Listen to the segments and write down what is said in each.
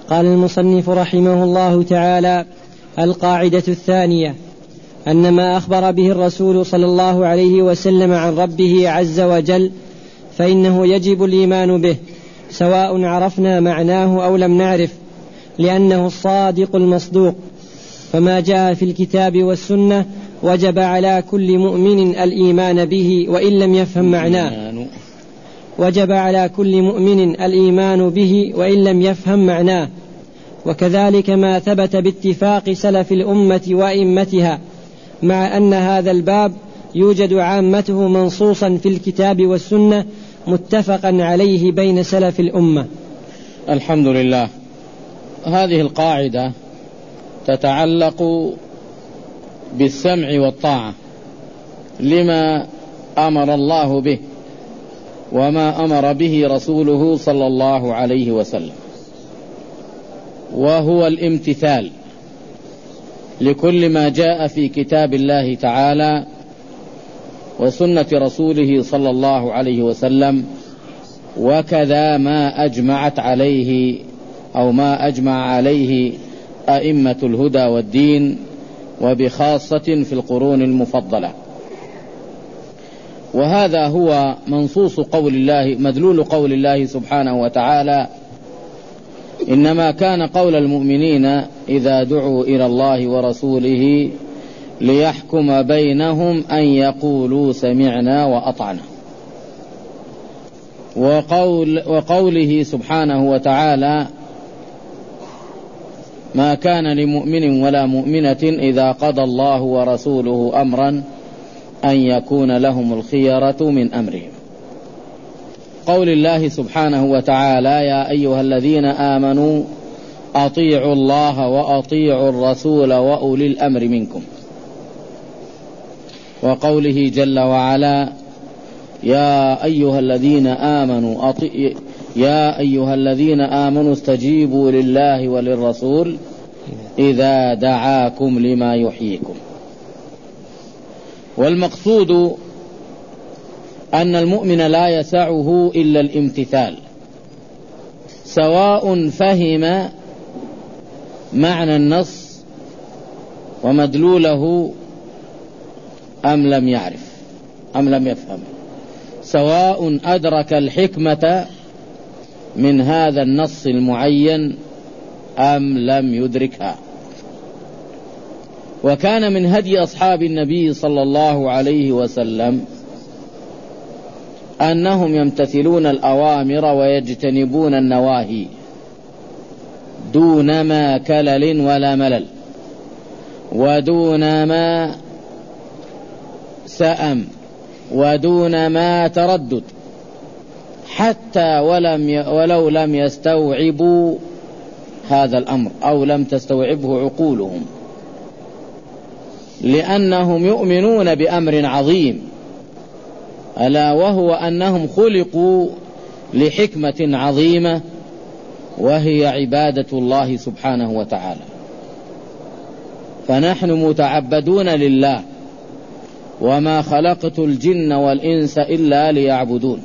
قال المصنف رحمه الله تعالى: القاعدة الثانية أن ما أخبر به الرسول صلى الله عليه وسلم عن ربه عز وجل فإنه يجب الإيمان به سواء عرفنا معناه أو لم نعرف، لأنه الصادق المصدوق. فما جاء في الكتاب والسنة وجب على كل مؤمن الإيمان به وإن لم يفهم معناه، وجب على كل مؤمن الإيمان به وإن لم يفهم معناه. وكذلك ما ثبت باتفاق سلف الأمة وأئمتها، مع أن هذا الباب يوجد عامته منصوصا في الكتاب والسنة متفقا عليه بين سلف الأمة. الحمد لله. هذه القاعدة تتعلق بالسمع والطاعة لما أمر الله به وما أمر به رسوله صلى الله عليه وسلم، وهو الامتثال لكل ما جاء في كتاب الله تعالى وسنة رسوله صلى الله عليه وسلم، وكذا ما أجمعت عليه أو ما أجمع عليه أئمة الهدى والدين، وبخاصة في القرون المفضلة. وهذا هو منصوص قول الله، مدلول قول الله سبحانه وتعالى: إنما كان قول المؤمنين إذا دعوا إلى الله ورسوله ليحكم بينهم أن يقولوا سمعنا وأطعنا. وقوله سبحانه وتعالى: ما كان لمؤمن ولا مؤمنة إذا قضى الله ورسوله أمرا أن يكون لهم الخيرة من أمرهم. قول الله سبحانه وتعالى: يا أيها الذين آمنوا أطيعوا الله وأطيعوا الرسول وأولي الأمر منكم. وقوله جل وعلا: يا أيها الذين آمنوا استجيبوا لله وللرسول إذا دعاكم لما يحييكم. والمقصود أن المؤمن لا يسعه إلا الامتثال، سواء فهم معنى النص ومدلوله أم لم يعرف أم لم يفهم، سواء أدرك الحكمة من هذا النص المعين أم لم يدركها. وكان من هدي أصحاب النبي صلى الله عليه وسلم أنهم يمتثلون الأوامر ويجتنبون النواهي دون ما كلل ولا ملل، ودون ما سأم، ودون ما تردد، حتى ولو لم يستوعبوا هذا الأمر أو لم تستوعبه عقولهم، لأنهم يؤمنون بأمر عظيم، ألا وهو أنهم خلقوا لحكمة عظيمة، وهي عبادة الله سبحانه وتعالى. فنحن متعبدون لله، وما خلقت الجن والإنس إلا ليعبدون.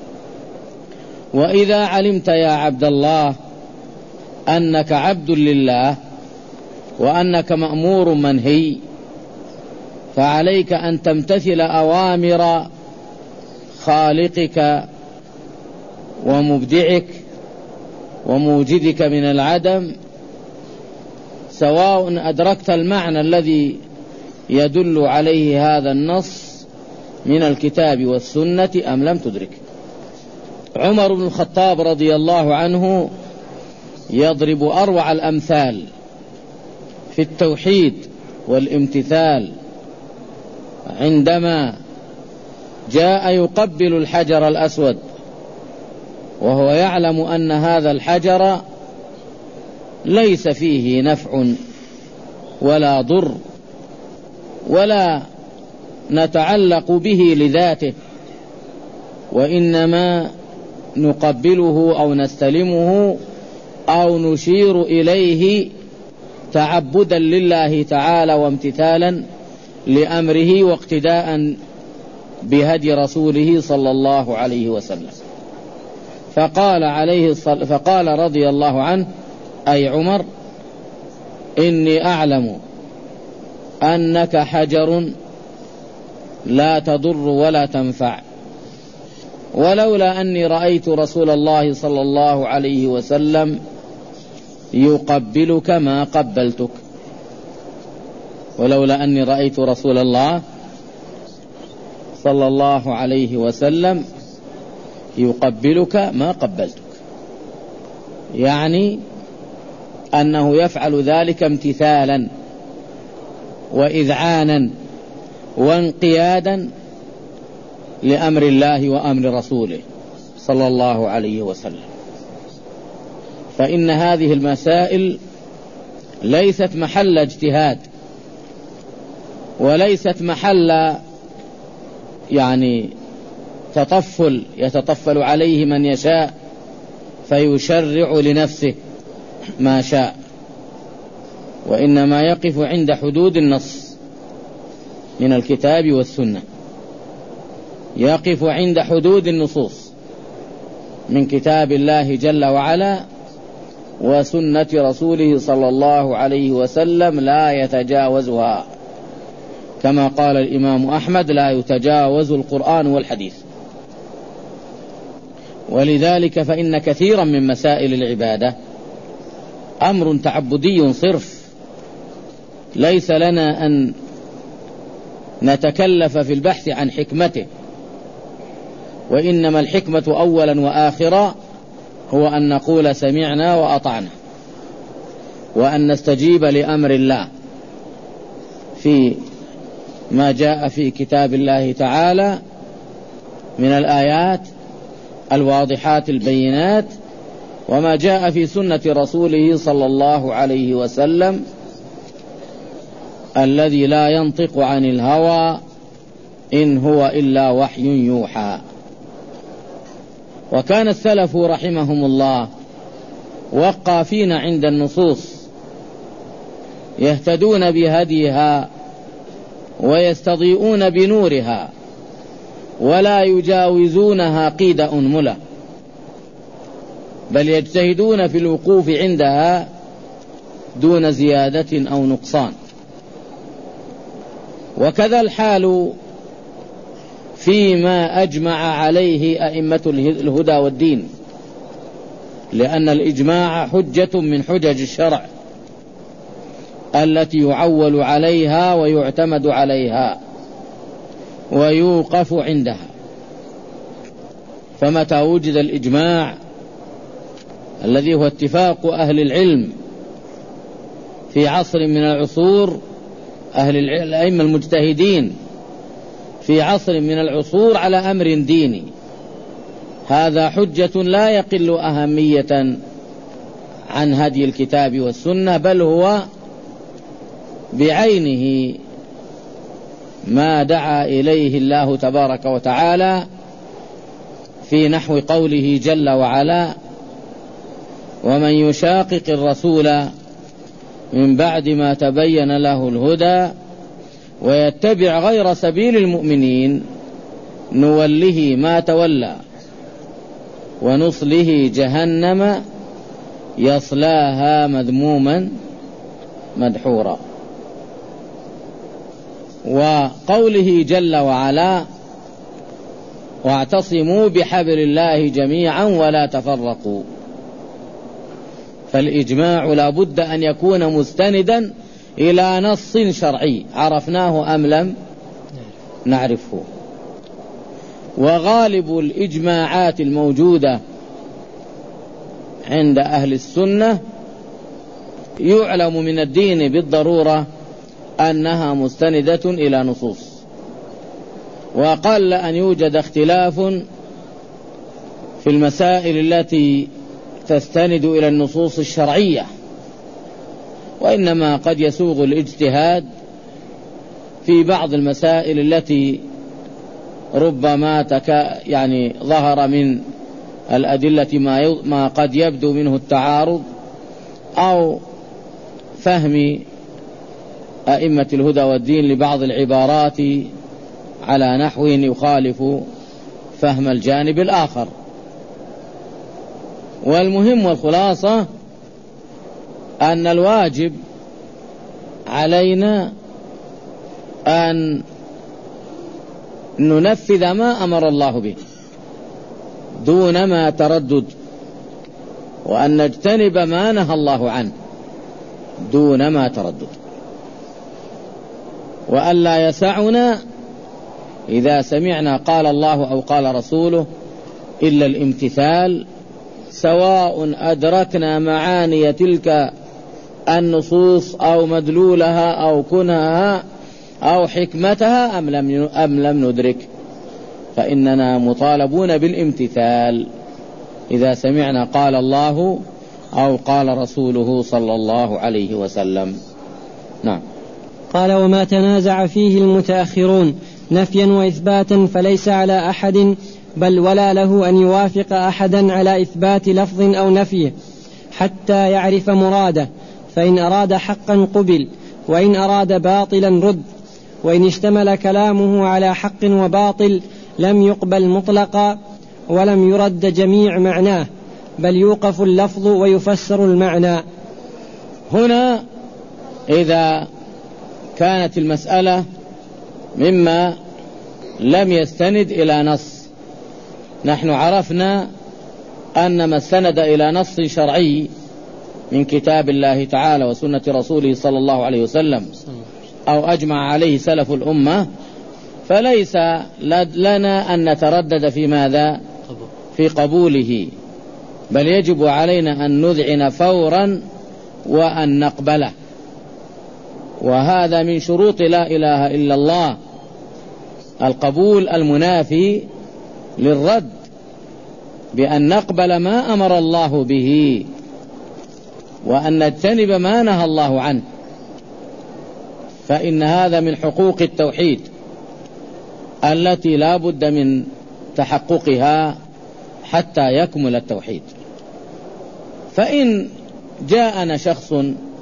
وإذا علمت يا عبد الله أنك عبد لله وأنك مأمور منهي، فعليك أن تمتثل أوامر خالقك ومبدعك وموجدك من العدم، سواء أدركت المعنى الذي يدل عليه هذا النص من الكتاب والسنة أم لم تدرك. عمر بن الخطاب رضي الله عنه يضرب أروع الأمثال في التوحيد والامتثال عندما جاء يقبل الحجر الأسود وهو يعلم أن هذا الحجر ليس فيه نفع ولا ضر ولا نتعلق به لذاته، وإنما نقبله أو نستلمه أو نشير إليه تعبدا لله تعالى وامتثالا لأمره واقتداء بهدي رسوله صلى الله عليه وسلم. فقال رضي الله عنه: أي عمر: إني أعلم أنك حجر لا تضر ولا تنفع، ولولا أني رأيت رسول الله صلى الله عليه وسلم يقبلك ما قبلتك. ولولا أني رأيت رسول الله صلى الله عليه وسلم يقبلك ما قبلتك، يعني أنه يفعل ذلك امتثالا وإذعانا وانقيادا لأمر الله وأمر رسوله صلى الله عليه وسلم. فإن هذه المسائل ليست محل اجتهاد، وليست محل يعني تطفل يتطفل عليه من يشاء فيشرع لنفسه ما شاء، وإنما يقف عند حدود النص من الكتاب والسنة، يقف عند حدود النصوص من كتاب الله جل وعلا وسنة رسوله صلى الله عليه وسلم، لا يتجاوزها، كما قال الإمام أحمد: لا يتجاوز القرآن والحديث. ولذلك فإن كثيرا من مسائل العبادة أمر تعبدي صرف، ليس لنا أن نتكلف في البحث عن حكمته، وإنما الحكمة أولا وآخرا هو أن نقول سمعنا وأطعنا، وأن نستجيب لأمر الله في ما جاء في كتاب الله تعالى من الآيات الواضحات البينات، وما جاء في سنة رسوله صلى الله عليه وسلم الذي لا ينطق عن الهوى إن هو إلا وحي يوحى. وكان السلف رحمهم الله وقافين عند النصوص، يهتدون بهديها ويستضيئون بنورها، ولا يجاوزونها قيد أنملة، بل يجتهدون في الوقوف عندها دون زيادة أو نقصان. وكذا الحال فيما أجمع عليه أئمة الهدى والدين، لأن الإجماع حجة من حجج الشرع التي يعول عليها ويعتمد عليها ويوقف عندها. فمتى وجد الإجماع الذي هو اتفاق أهل العلم في عصر من العصور، أهل الأئمة المجتهدين في عصر من العصور على أمر ديني، هذا حجة لا يقل أهمية عن هدي الكتاب والسنة، بل هو بعينه ما دعا إليه الله تبارك وتعالى في نحو قوله جل وعلا: ومن يشاقق الرسول من بعد ما تبين له الهدى ويتبع غير سبيل المؤمنين نوله ما تولى ونصله جهنم يصلاها مذموما مدحورا. وقوله جل وعلا: واعتصموا بحبل الله جميعا ولا تفرقوا. فالإجماع لا بد أن يكون مستندا إلى نص شرعي عرفناه أم لم نعرفه. وغالب الإجماعات الموجودة عند أهل السنة يعلم من الدين بالضرورة أنها مستندة إلى نصوص، وقل أن يوجد اختلاف في المسائل التي تستند إلى النصوص الشرعية، وإنما قد يسوغ الاجتهاد في بعض المسائل التي ربما يعني ظهر من الأدلة ما قد يبدو منه التعارض، أو فهم أئمة الهدى والدين لبعض العبارات على نحو يخالف فهم الجانب الآخر. والمهم والخلاصة أن الواجب علينا أن ننفذ ما أمر الله به دون ما تردد، وأن نجتنب ما نهى الله عنه دون ما تردد، وأن لا يسعنا إذا سمعنا قال الله أو قال رسوله إلا الامتثال، سواء أدركنا معاني تلك النصوص أو مدلولها أو كنهها أو حكمتها أم لم ندرك، فإننا مطالبون بالامتثال إذا سمعنا قال الله أو قال رسوله صلى الله عليه وسلم. نعم. قال: وما تنازع فيه المتأخرون نفيا وإثباتا فليس على أحد بل ولا له أن يوافق أحدا على إثبات لفظ أو نفيه حتى يعرف مراده، فإن أراد حقا قبل، وإن أراد باطلا رد، وإن اشتمل كلامه على حق وباطل لم يقبل مطلقا ولم يرد جميع معناه، بل يوقف اللفظ ويفسر المعنى. هنا إذا كانت المسألة مما لم يستند إلى نص، نحن عرفنا أن ما استند إلى نص شرعي من كتاب الله تعالى وسنة رسوله صلى الله عليه وسلم أو أجمع عليه سلف الأمة، فليس لنا أن نتردد في ماذا؟ في قبوله، بل يجب علينا أن نذعن فورا وأن نقبله، وهذا من شروط لا إله إلا الله، القبول المنافي للرد، بأن نقبل ما أمر الله به وأن نجتنب ما نهى الله عنه، فإن هذا من حقوق التوحيد التي لا بد من تحققها حتى يكمل التوحيد. فإن جاءنا شخص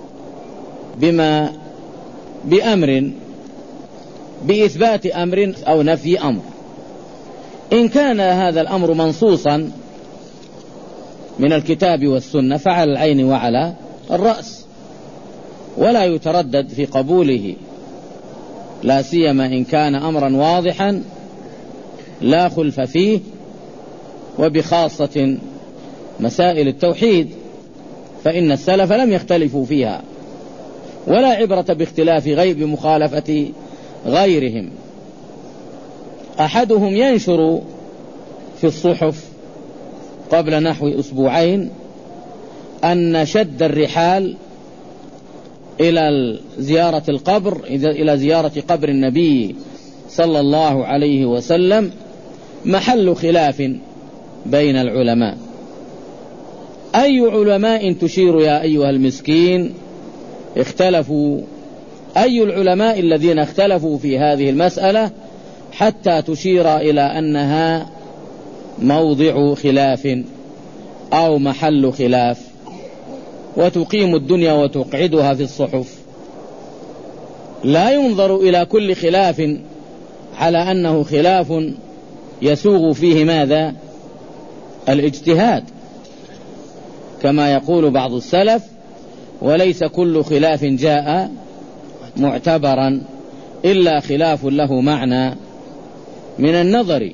بأمر بإثبات أمر أو نفي أمر، إن كان هذا الأمر منصوصا من الكتاب والسنة فعلى العين وعلى الرأس، ولا يتردد في قبوله، لا سيما إن كان أمرا واضحا لا خلف فيه، وبخاصة مسائل التوحيد فإن السلف لم يختلفوا فيها، ولا عبرة باختلاف بمخالفة غيرهم. أحدهم ينشر في الصحف قبل نحو أسبوعين أن شد الرحال إلى زيارة القبر، إلى زيارة قبر النبي صلى الله عليه وسلم محل خلاف بين العلماء. أي علماء تشير يا أيها المسكين؟ اختلفوا، أي العلماء الذين اختلفوا في هذه المسألة حتى تشير إلى أنها موضع خلاف أو محل خلاف، وتقيم الدنيا وتقعدها في الصحف؟ لا ينظر إلى كل خلاف على أنه خلاف يسوغ فيه ماذا؟ الاجتهاد، كما يقول بعض السلف: وليس كل خلاف جاء معتبرا إلا خلاف له معنى من النظر.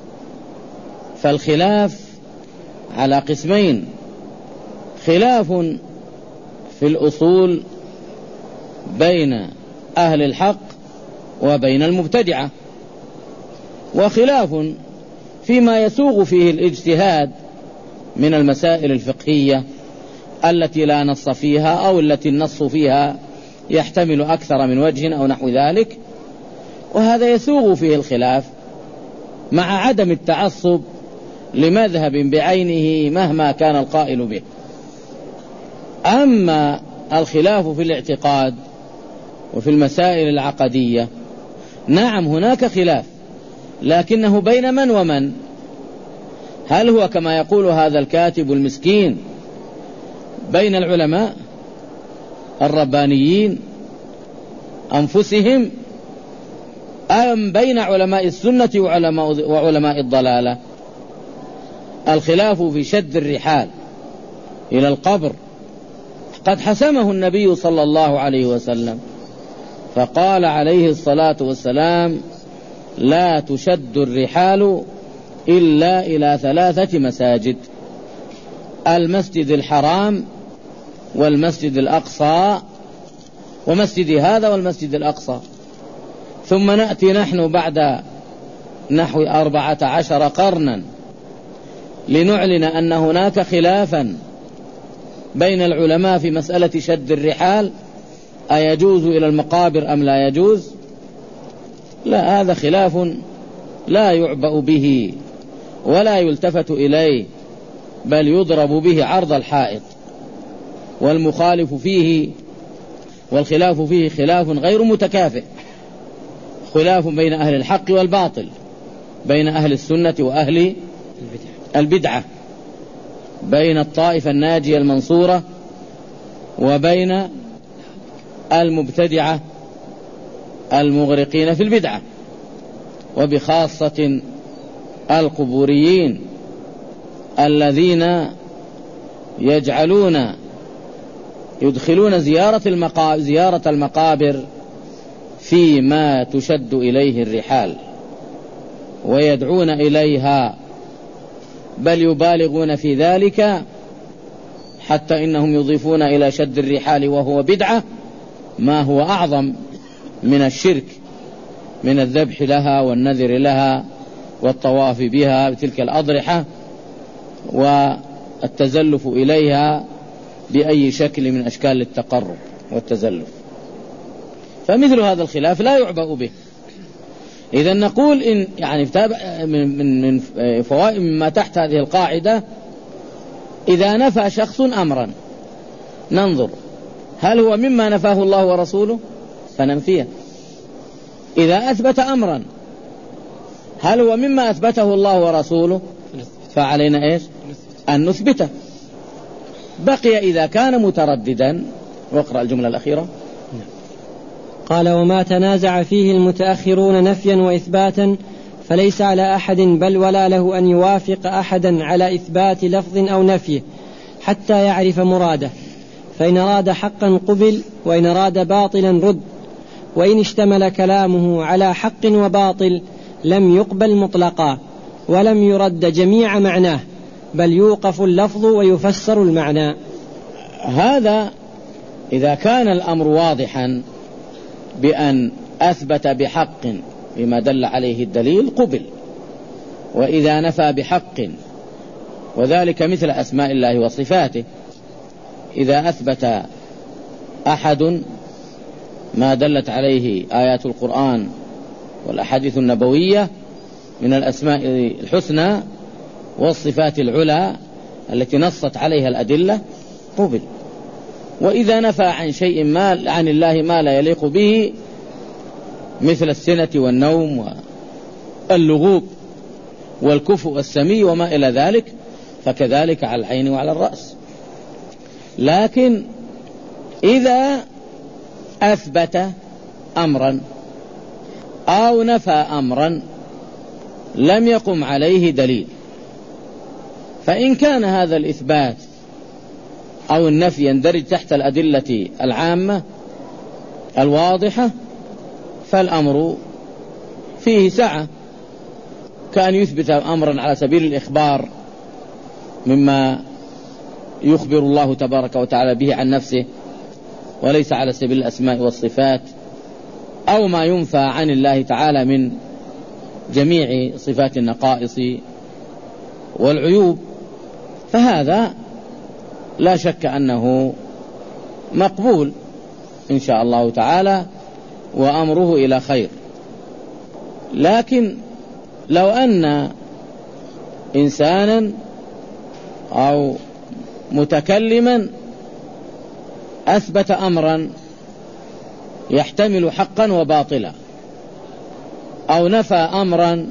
فالخلاف على قسمين: خلاف في الأصول بين أهل الحق وبين المبتدعة، وخلاف فيما يسوغ فيه الاجتهاد من المسائل الفقهية التي لا نص فيها أو التي النص فيها يحتمل أكثر من وجه أو نحو ذلك، وهذا يسوغ فيه الخلاف مع عدم التعصب لمذهب بعينه مهما كان القائل به. أما الخلاف في الاعتقاد وفي المسائل العقدية، نعم هناك خلاف، لكنه بين من ومن؟ هل هو كما يقول هذا الكاتب المسكين بين العلماء الربانيين أنفسهم، أم بين علماء السنة وعلماء الضلالة؟ الخلاف في شد الرحال إلى القبر قد حسمه النبي صلى الله عليه وسلم، فقال عليه الصلاة والسلام: لا تشد الرحال إلا إلى 3 مساجد: المسجد الحرام، والمسجد الأقصى، ومسجد هذا والمسجد الأقصى. ثم نأتي نحن بعد نحو 14 قرنا لنعلن أن هناك خلافا بين العلماء في مسألة شد الرحال، أيجوز إلى المقابر أم لا يجوز؟ لا، هذا خلاف لا يعبأ به ولا يلتفت إليه، بل يضرب به عرض الحائط. والمخالف فيه والخلاف فيه خلاف غير متكافئ، خلاف بين أهل الحق والباطل، بين أهل السنة وأهل البدعة، بين الطائفة الناجية المنصورة وبين المبتدعة المغرقين في البدعة، وبخاصة القبوريين الذين يدخلون زيارة المقابر فيما تشد إليه الرحال ويدعون إليها، بل يبالغون في ذلك، حتى إنهم يضيفون إلى شد الرحال وهو بدعة ما هو أعظم من الشرك، من الذبح لها والنذر لها والطواف بها بتلك الأضرحة والتزلف إليها بأي شكل من أشكال التقرب والتزلف. فمثل هذا الخلاف لا يعبأ به. إذا نقول إن يعني من فوائد مما تحت هذه القاعدة: إذا نفى شخص أمرا ننظر هل هو مما نفاه الله ورسوله فننفيه، إذا أثبت أمرا هل هو مما أثبته الله ورسوله فعلينا إيش؟ أن نثبته. بقي إذا كان مترددا. واقرأ الجملة الأخيرة. قال: وما تنازع فيه المتأخرون نفيا وإثباتا فليس على أحد بل ولا له أن يوافق أحدا على إثبات لفظ أو نفيه حتى يعرف مراده، فإن أراد حقا قبل، وإن أراد باطلا رد، وإن اشتمل كلامه على حق وباطل لم يقبل مطلقا ولم يرد جميع معناه، بل يوقف اللفظ ويفسر المعنى. هذا إذا كان الأمر واضحا بأن أثبت بحق بما دل عليه الدليل قبل، وإذا نفى بحق، وذلك مثل أسماء الله وصفاته، إذا أثبت أحد ما دلت عليه آيات القرآن والأحاديث النبوية من الأسماء الحسنى والصفات العلى التي نصت عليها الأدلة قبل. وإذا نفى عن شيء ما عن الله ما لا يليق به مثل السنة والنوم واللغوب والكفء والسمي وما إلى ذلك فكذلك على العين وعلى الرأس. لكن إذا أثبت أمرا أو نفى أمرا لم يقم عليه دليل، فإن كان هذا الإثبات أو النفي يندرج تحت الأدلة العامة الواضحة فالأمر فيه سعة، كأن يثبت أمرا على سبيل الإخبار مما يخبر الله تبارك وتعالى به عن نفسه وليس على سبيل الأسماء والصفات، أو ما ينفى عن الله تعالى من جميع صفات النقائص والعيوب، فهذا لا شك أنه مقبول إن شاء الله تعالى وأمره إلى خير. لكن لو أن إنسانا أو متكلما أثبت أمرا يحتمل حقا وباطلا، أو نفى أمرا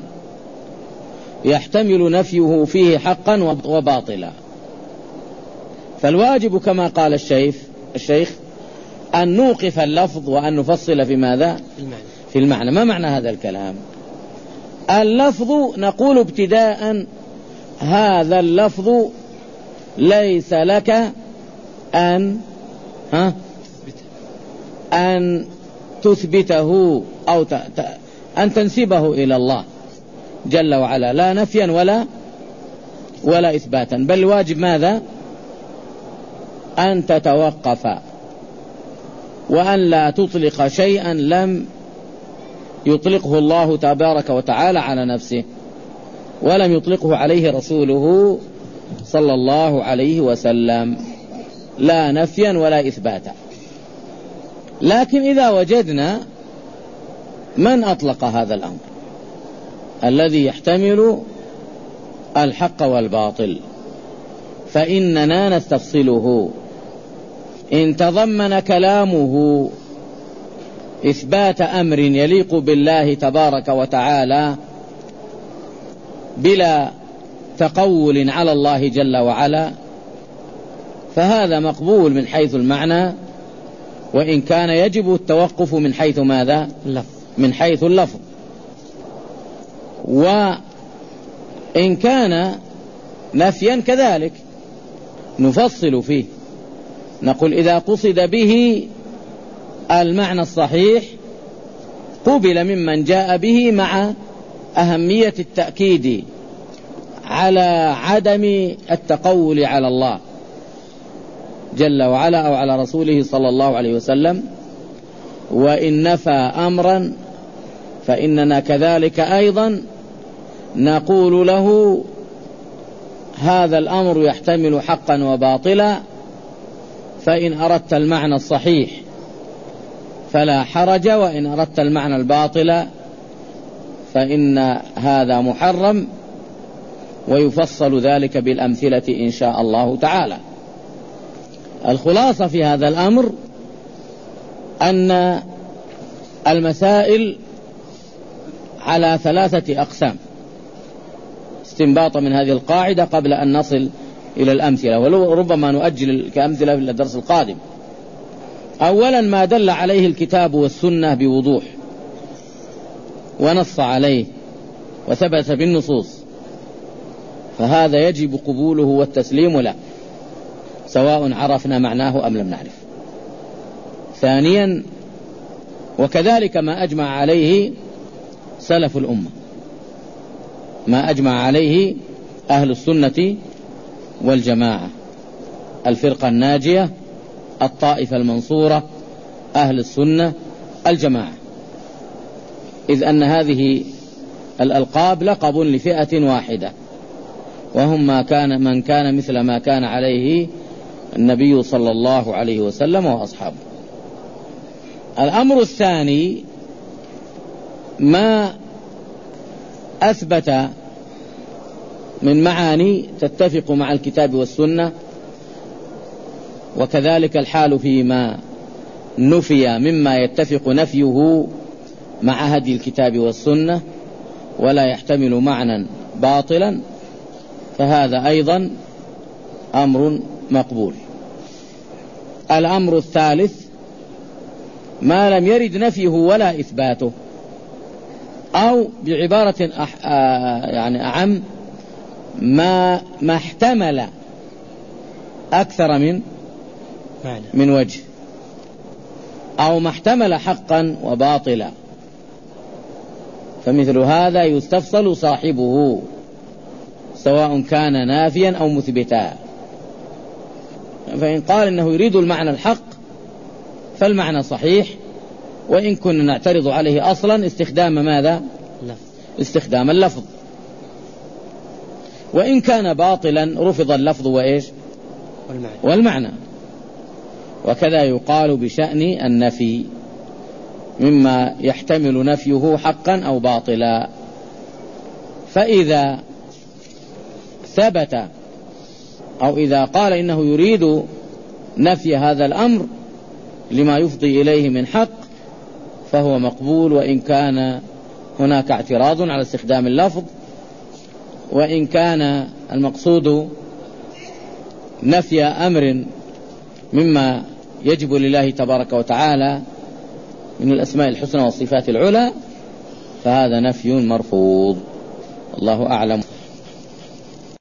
يحتمل نفيه فيه حقا وباطلا، فالواجب كما قال الشيخ أن نوقف اللفظ وأن نفصل في ماذا؟ في المعنى. ما معنى هذا الكلام؟ اللفظ نقول ابتداء هذا اللفظ ليس لك أن أن تثبته أو أن تنسبه إلى الله جل وعلا، لا نفيا ولا إثباتا، بل الواجب ماذا؟ أن تتوقف وأن لا تطلق شيئا لم يطلقه الله تبارك وتعالى على نفسه ولم يطلقه عليه رسوله صلى الله عليه وسلم، لا نفيا ولا إثباتا. لكن إذا وجدنا من أطلق هذا الأمر الذي يحتمل الحق والباطل فإننا نستفصله. إن تضمن كلامه إثبات أمر يليق بالله تبارك وتعالى بلا تقول على الله جل وعلا فهذا مقبول من حيث المعنى، وإن كان يجب التوقف من حيث ماذا؟ من حيث اللفظ. وإن كان نفيا كذلك نفصل فيه، نقول إذا قصد به المعنى الصحيح قبل ممن جاء به مع أهمية التأكيد على عدم التقول على الله جل وعلا أو على رسوله صلى الله عليه وسلم. وإن نفى أمرا فإننا كذلك أيضا نقول له هذا الأمر يحتمل حقا وباطلا، فإن أردت المعنى الصحيح فلا حرج، وإن أردت المعنى الباطل فإن هذا محرم، ويفصل ذلك بالأمثلة إن شاء الله تعالى. الخلاصة في هذا الأمر أن المسائل على 3 أقسام استنباطا من هذه القاعدة قبل أن نصل إلى الأمثلة، وربما نؤجل كأمثلة في الدرس القادم. أولا ما دل عليه الكتاب والسنة بوضوح ونص عليه وثبت بالنصوص فهذا يجب قبوله والتسليم له سواء عرفنا معناه أم لم نعرف. ثانيا وكذلك ما أجمع عليه سلف الأمة، ما أجمع عليه أهل السنة والجماعة، الفرقة الناجية، الطائفة المنصورة، أهل السنة الجماعة، إذ أن هذه الألقاب لقب لفئة واحدة وهم من كان مثل ما كان عليه النبي صلى الله عليه وسلم وأصحابه. الأمر الثاني ما أثبت من معاني تتفق مع الكتاب والسنة، وكذلك الحال فيما نفي مما يتفق نفيه مع هدي الكتاب والسنة ولا يحتمل معنى باطلا، فهذا أيضا أمر مقبول. الأمر الثالث ما لم يرد نفيه ولا إثباته، أو بعبارة يعني أعم ما احتمل أكثر من وجه، أو ما احتمل حقا وباطلا، فمثل هذا يستفصل صاحبه سواء كان نافيا أو مثبتا. فإن قال إنه يريد المعنى الحق فالمعنى صحيح، وإن كنا نعترض عليه أصلا استخدام ماذا؟ استخدام اللفظ. وإن كان باطلا رفض اللفظ وإيش؟ والمعنى. وكذا يقال بشأن النفي مما يحتمل نفيه حقا أو باطلا. فإذا ثبت أو إذا قال إنه يريد نفي هذا الأمر لما يفضي إليه من حق فهو مقبول، وإن كان هناك اعتراض على استخدام اللفظ، وإن كان المقصود نفي أمر مما يجب لله تبارك وتعالى من الأسماء الحسنى والصفات العلى فهذا نفي مرفوض. الله أعلم.